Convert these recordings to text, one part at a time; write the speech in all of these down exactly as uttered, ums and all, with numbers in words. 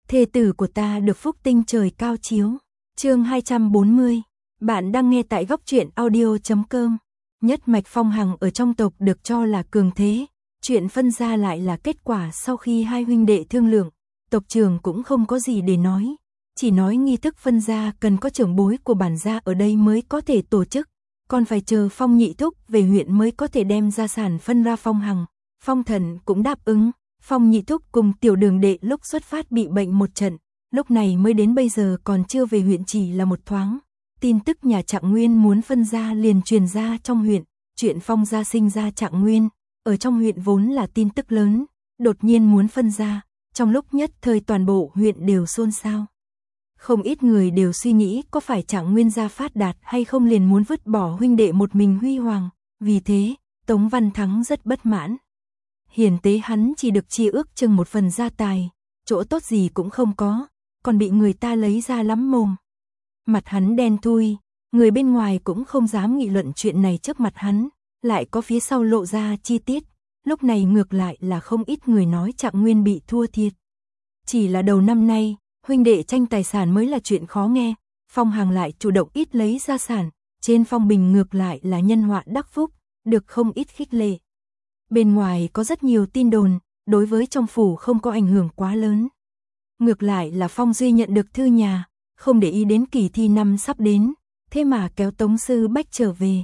thê tử của ta được phúc tinh trời cao chiếu. Chương hai trăm bốn mươi. Bạn đang nghe tại góc truyện audio chấm com. Nhất mạch Phong Hằng ở trong tộc được cho là cường thế, chuyện phân gia lại là kết quả sau khi hai huynh đệ thương lượng, tộc trưởng cũng không có gì để nói, chỉ nói nghi thức phân gia cần có trưởng bối của bản gia ở đây mới có thể tổ chức, còn phải chờ Phong nhị thúc về huyện mới có thể đem gia sản phân ra Phong Hằng. Phong Thần cũng đáp ứng. Phong nhị thúc cùng tiểu đường đệ lúc xuất phát bị bệnh một trận, lúc này mới đến bây giờ còn chưa về huyện chỉ là một thoáng. Tin tức nhà Trạng Nguyên muốn phân gia liền truyền ra trong huyện, chuyện Phong gia sinh ra Trạng Nguyên, ở trong huyện vốn là tin tức lớn, đột nhiên muốn phân gia, trong lúc nhất thời toàn bộ huyện đều xôn xao. Không ít người đều suy nghĩ có phải Trạng Nguyên gia phát đạt hay không liền muốn vứt bỏ huynh đệ một mình huy hoàng, vì thế, Tống Văn Thắng rất bất mãn. Hiền tế hắn chỉ được chia ước chừng một phần gia tài, chỗ tốt gì cũng không có, còn bị người ta lấy ra lắm mồm. Mặt hắn đen thui, người bên ngoài cũng không dám nghị luận chuyện này trước mặt hắn, lại có phía sau lộ ra chi tiết, lúc này ngược lại là không ít người nói Trạng Nguyên bị thua thiệt. Chỉ là đầu năm nay, huynh đệ tranh tài sản mới là chuyện khó nghe, Phong Hằng lại chủ động ít lấy gia sản, trên Phong Bình ngược lại là nhân họa đắc phúc, được không ít khích lệ. Bên ngoài có rất nhiều tin đồn, đối với trong phủ không có ảnh hưởng quá lớn. Ngược lại là Phong Duy nhận được thư nhà, không để ý đến kỳ thi năm sắp đến, thế mà kéo Tống Sư Bách trở về.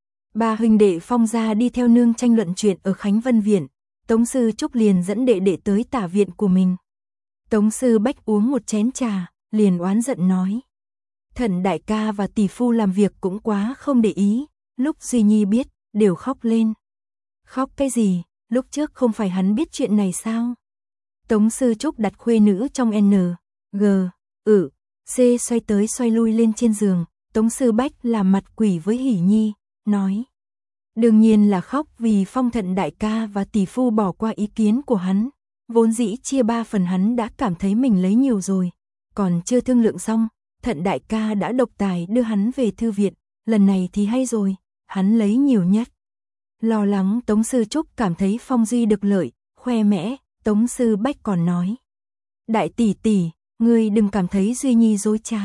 Ba huynh đệ Phong gia đi theo nương tranh luận chuyện ở Khánh Vân Viện, Tống Sư Trúc liền dẫn đệ đệ tới tả viện của mình. Tống Sư Bách uống một chén trà, liền oán giận nói. Thần đại ca và tỷ phu làm việc cũng quá không để ý, lúc Duy Nhi biết, đều khóc lên. Khóc cái gì, lúc trước không phải hắn biết chuyện này sao? Tống Sư Trúc đặt khuê nữ trong N, G, ừ, C xoay tới xoay lui lên trên giường, Tống Sư Bách làm mặt quỷ với Hỷ Nhi, nói. Đương nhiên là khóc vì Phong Thận đại ca và tỷ phu bỏ qua ý kiến của hắn, vốn dĩ chia ba phần hắn đã cảm thấy mình lấy nhiều rồi, còn chưa thương lượng xong, Thận đại ca đã độc tài đưa hắn về thư viện, lần này thì hay rồi, hắn lấy nhiều nhất. Lo lắng Tống Sư Trúc cảm thấy Phong Duy được lợi, khoe mẽ, Tống Sư Bách còn nói. Đại tỷ tỷ, ngươi đừng cảm thấy Duy Nhi dối trá.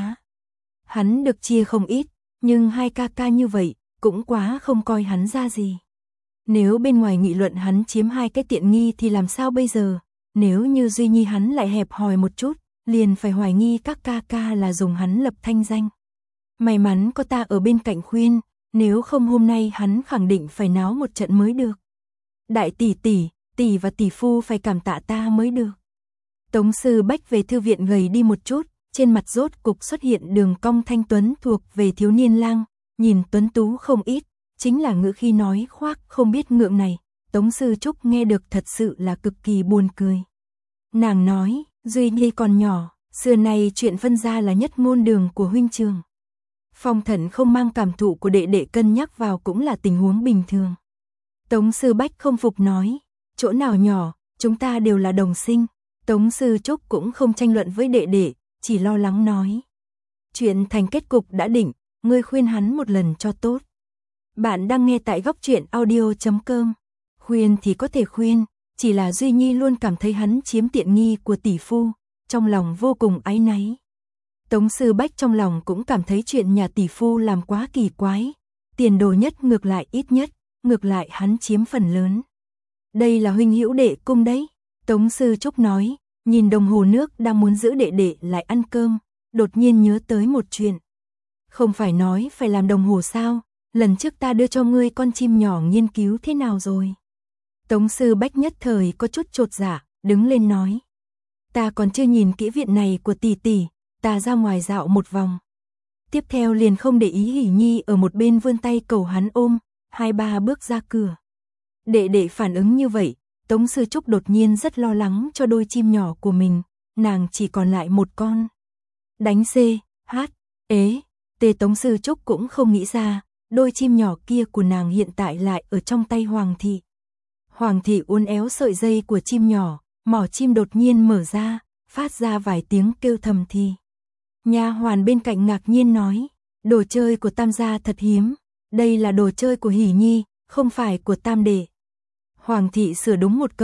Hắn được chia không ít, nhưng hai ca ca như vậy, cũng quá không coi hắn ra gì. Nếu bên ngoài nghị luận hắn chiếm hai cái tiện nghi thì làm sao bây giờ, nếu như Duy Nhi hắn lại hẹp hòi một chút, liền phải hoài nghi các ca ca là dùng hắn lập thanh danh. May mắn có ta ở bên cạnh khuyên, nếu không hôm nay hắn khẳng định phải náo một trận mới được. Đại tỷ tỷ, tỷ và tỷ phu phải cảm tạ ta mới được. Tống Sư Bách về thư viện gầy đi một chút, trên mặt rốt cục xuất hiện đường cong thanh tuấn thuộc về thiếu niên lang, nhìn tuấn tú không ít, chính là ngữ khi nói khoác không biết ngượng này, Tống Sư Trúc nghe được thật sự là cực kỳ buồn cười. Nàng nói, Duy Nhi còn nhỏ, xưa nay chuyện phân gia là nhất ngôn đường của huynh trường. Phong Thần không mang cảm thụ của đệ đệ cân nhắc vào cũng là tình huống bình thường. Tống Sư Bách không phục nói, chỗ nào nhỏ, chúng ta đều là đồng sinh. Tống Sư Trúc cũng không tranh luận với đệ đệ, chỉ lo lắng nói. Chuyện thành kết cục đã định, ngươi khuyên hắn một lần cho tốt. Bạn đang nghe tại góc truyện audio chấm com. Khuyên thì có thể khuyên, chỉ là Duy Nhi luôn cảm thấy hắn chiếm tiện nghi của tỷ phu, trong lòng vô cùng áy náy. Tống Sư Bách trong lòng cũng cảm thấy chuyện nhà tỷ phu làm quá kỳ quái, tiền đồ nhất ngược lại ít nhất, ngược lại hắn chiếm phần lớn. Đây là huynh hữu đệ cung đấy, Tống Sư Trúc nói, nhìn đồng hồ nước đang muốn giữ đệ đệ lại ăn cơm, đột nhiên nhớ tới một chuyện. Không phải nói phải làm đồng hồ sao, lần trước ta đưa cho ngươi con chim nhỏ nghiên cứu thế nào rồi? Tống Sư Bách nhất thời có chút chột dạ, đứng lên nói. Ta còn chưa nhìn kỹ viện này của tỷ tỷ, ta ra ngoài dạo một vòng. Tiếp theo liền không để ý Hỷ Nhi ở một bên vươn tay cầu hắn ôm, hai ba bước ra cửa. Đệ đệ phản ứng như vậy, Tống Sư Trúc đột nhiên rất lo lắng cho đôi chim nhỏ của mình, nàng chỉ còn lại một con. Đánh C, H, ế, T Tống Sư Trúc cũng không nghĩ ra, đôi chim nhỏ kia của nàng hiện tại lại ở trong tay Hoàng thị. Hoàng thị uốn éo sợi dây của chim nhỏ, mỏ chim đột nhiên mở ra, phát ra vài tiếng kêu thầm thì. Nha hoàn bên cạnh ngạc nhiên nói, đồ chơi của Tam gia thật hiếm, đây là đồ chơi của Hỷ Nhi, không phải của Tam đệ. Hoàng thị sửa đúng một câu,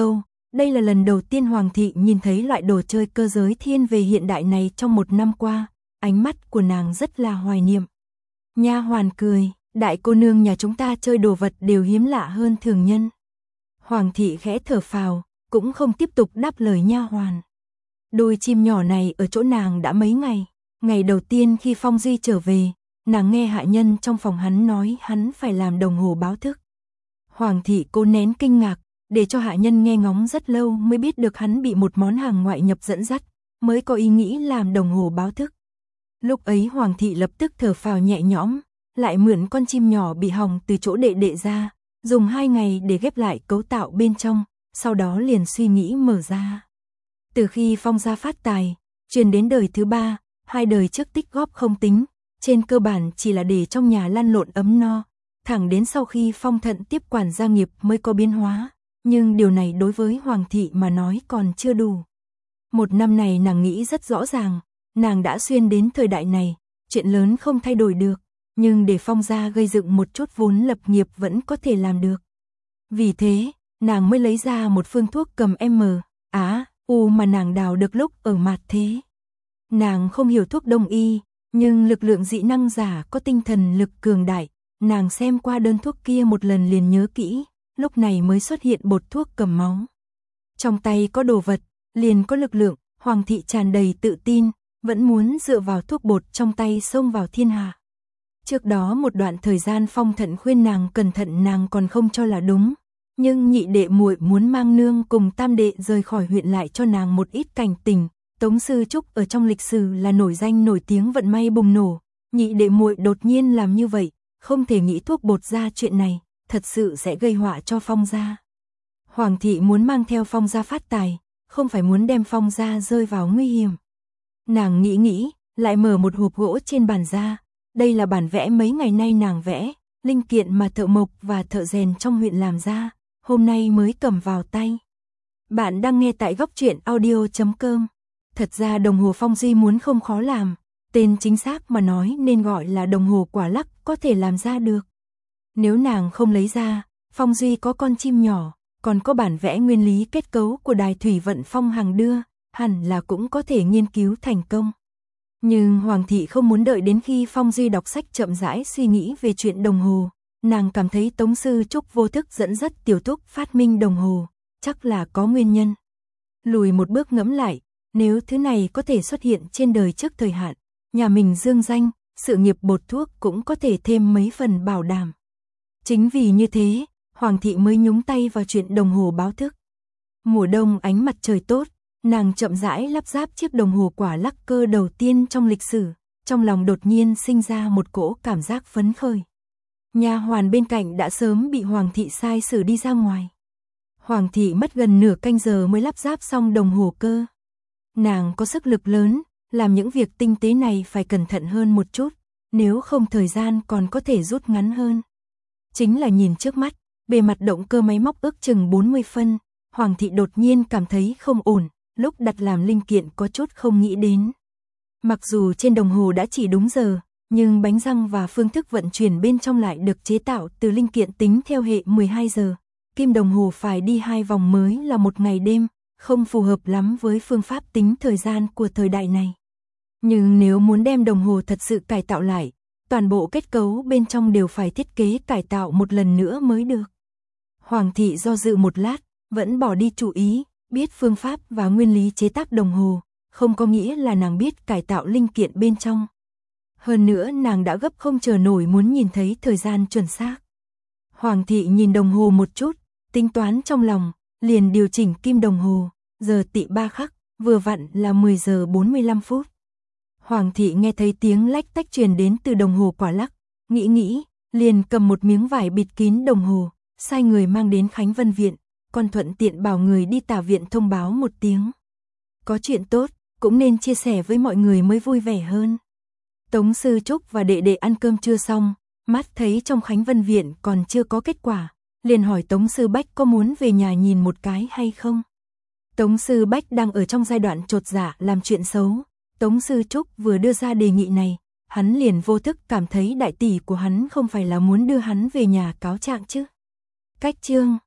Đây là lần đầu tiên Hoàng thị nhìn thấy loại đồ chơi cơ giới thiên về hiện đại này trong một năm qua, ánh mắt của nàng rất là hoài niệm. Nha hoàn cười, đại cô nương nhà chúng ta chơi đồ vật đều hiếm lạ hơn thường nhân. Hoàng thị khẽ thở phào, cũng không tiếp tục đáp lời nha hoàn. Đôi chim nhỏ này ở chỗ nàng đã mấy ngày, ngày đầu tiên khi Phong Duy trở về, nàng nghe hạ nhân trong phòng hắn nói hắn phải làm đồng hồ báo thức. Hoàng thị cố nén kinh ngạc, để cho hạ nhân nghe ngóng rất lâu mới biết được hắn bị một món hàng ngoại nhập dẫn dắt, mới có ý nghĩ làm đồng hồ báo thức. Lúc ấy Hoàng thị lập tức thở phào nhẹ nhõm, lại mượn con chim nhỏ bị hỏng từ chỗ đệ đệ ra, dùng hai ngày để ghép lại cấu tạo bên trong, sau đó liền suy nghĩ mở ra. Từ khi Phong gia phát tài, truyền đến đời thứ ba, hai đời trước tích góp không tính, trên cơ bản chỉ là để trong nhà lăn lộn ấm no, thẳng đến sau khi Phong Thận tiếp quản gia nghiệp mới có biến hóa, nhưng điều này đối với Hoàng thị mà nói còn chưa đủ. Một năm này nàng nghĩ rất rõ ràng, nàng đã xuyên đến thời đại này, chuyện lớn không thay đổi được, nhưng để Phong gia gây dựng một chút vốn lập nghiệp vẫn có thể làm được. Vì thế, nàng mới lấy ra một phương thuốc cầm M, Á, U mà nàng đào được lúc ở Mạt Thế. Nàng không hiểu thuốc đông y, nhưng lực lượng dị năng giả có tinh thần lực cường đại, nàng xem qua đơn thuốc kia một lần liền nhớ kỹ, lúc này mới xuất hiện bột thuốc cầm máu. Trong tay có đồ vật, liền có lực lượng, Hoàng thị tràn đầy tự tin, vẫn muốn dựa vào thuốc bột trong tay xông vào thiên hạ. Trước đó một đoạn thời gian Phong Thận khuyên nàng cẩn thận nàng còn không cho là đúng, nhưng nhị đệ muội muốn mang nương cùng tam đệ rời khỏi huyện lại cho nàng một ít cảnh tỉnh. Tống Sư Trúc ở trong lịch sử là nổi danh nổi tiếng vận may bùng nổ, nhị đệ muội đột nhiên làm như vậy, không thể nghĩ thuốc bột ra chuyện này, thật sự sẽ gây họa cho Phong gia. Hoàng thị muốn mang theo Phong gia phát tài, không phải muốn đem Phong gia rơi vào nguy hiểm. Nàng nghĩ nghĩ, lại mở một hộp gỗ trên bàn ra, đây là bản vẽ mấy ngày nay nàng vẽ, linh kiện mà thợ mộc và thợ rèn trong huyện làm ra, hôm nay mới cầm vào tay. Bạn đang nghe tại góc truyện audio chấm com. Thật ra đồng hồ Phong Duy muốn không khó làm, tên chính xác mà nói nên gọi là đồng hồ quả lắc có thể làm ra được. Nếu nàng không lấy ra, Phong Duy có con chim nhỏ, còn có bản vẽ nguyên lý kết cấu của đài thủy vận Phong Hằng đưa, hẳn là cũng có thể nghiên cứu thành công. Nhưng Hoàng thị không muốn đợi đến khi Phong Duy đọc sách chậm rãi suy nghĩ về chuyện đồng hồ, nàng cảm thấy Tống Sư Trúc vô thức dẫn dắt Tiểu Thúc phát minh đồng hồ, chắc là có nguyên nhân. Lùi một bước ngẫm lại, nếu thứ này có thể xuất hiện trên đời trước thời hạn, nhà mình dương danh, sự nghiệp bột thuốc cũng có thể thêm mấy phần bảo đảm. Chính vì như thế, Hoàng thị mới nhúng tay vào chuyện đồng hồ báo thức. Mùa đông ánh mặt trời tốt, nàng chậm rãi lắp ráp chiếc đồng hồ quả lắc cơ đầu tiên trong lịch sử, trong lòng đột nhiên sinh ra một cỗ cảm giác phấn khởi. Nha hoàn bên cạnh đã sớm bị Hoàng thị sai xử đi ra ngoài. Hoàng thị mất gần nửa canh giờ mới lắp ráp xong đồng hồ cơ. Nàng có sức lực lớn, làm những việc tinh tế này phải cẩn thận hơn một chút, nếu không thời gian còn có thể rút ngắn hơn. Chính là nhìn trước mắt, bề mặt động cơ máy móc ước chừng bốn mươi phân, Hoàng thị đột nhiên cảm thấy không ổn, lúc đặt làm linh kiện có chút không nghĩ đến. Mặc dù trên đồng hồ đã chỉ đúng giờ, nhưng bánh răng và phương thức vận chuyển bên trong lại được chế tạo từ linh kiện tính theo hệ mười hai giờ. Kim đồng hồ phải đi hai vòng mới là một ngày đêm, không phù hợp lắm với phương pháp tính thời gian của thời đại này. Nhưng nếu muốn đem đồng hồ thật sự cải tạo lại, toàn bộ kết cấu bên trong đều phải thiết kế cải tạo một lần nữa mới được. Hoàng thị do dự một lát, vẫn bỏ đi chủ ý, biết phương pháp và nguyên lý chế tác đồng hồ, không có nghĩa là nàng biết cải tạo linh kiện bên trong. Hơn nữa nàng đã gấp không chờ nổi muốn nhìn thấy thời gian chuẩn xác. Hoàng thị nhìn đồng hồ một chút, tính toán trong lòng, liền điều chỉnh kim đồng hồ, giờ tị ba khắc, vừa vặn là mười giờ bốn mươi lăm phút. Hoàng thị nghe thấy tiếng lách tách truyền đến từ đồng hồ quả lắc, nghĩ nghĩ, liền cầm một miếng vải bịt kín đồng hồ, sai người mang đến Khánh Vân Viện, còn thuận tiện bảo người đi Tả Viện thông báo một tiếng. Có chuyện tốt, cũng nên chia sẻ với mọi người mới vui vẻ hơn. Tống Sư Trúc và đệ đệ ăn cơm trưa xong, mắt thấy trong Khánh Vân Viện còn chưa có kết quả, liền hỏi Tống Sư Bách có muốn về nhà nhìn một cái hay không. Tống Sư Bách đang ở trong giai đoạn chột dạ làm chuyện xấu, Tống Sư Trúc vừa đưa ra đề nghị này, hắn liền vô thức cảm thấy đại tỷ của hắn không phải là muốn đưa hắn về nhà cáo trạng chứ. Cách chương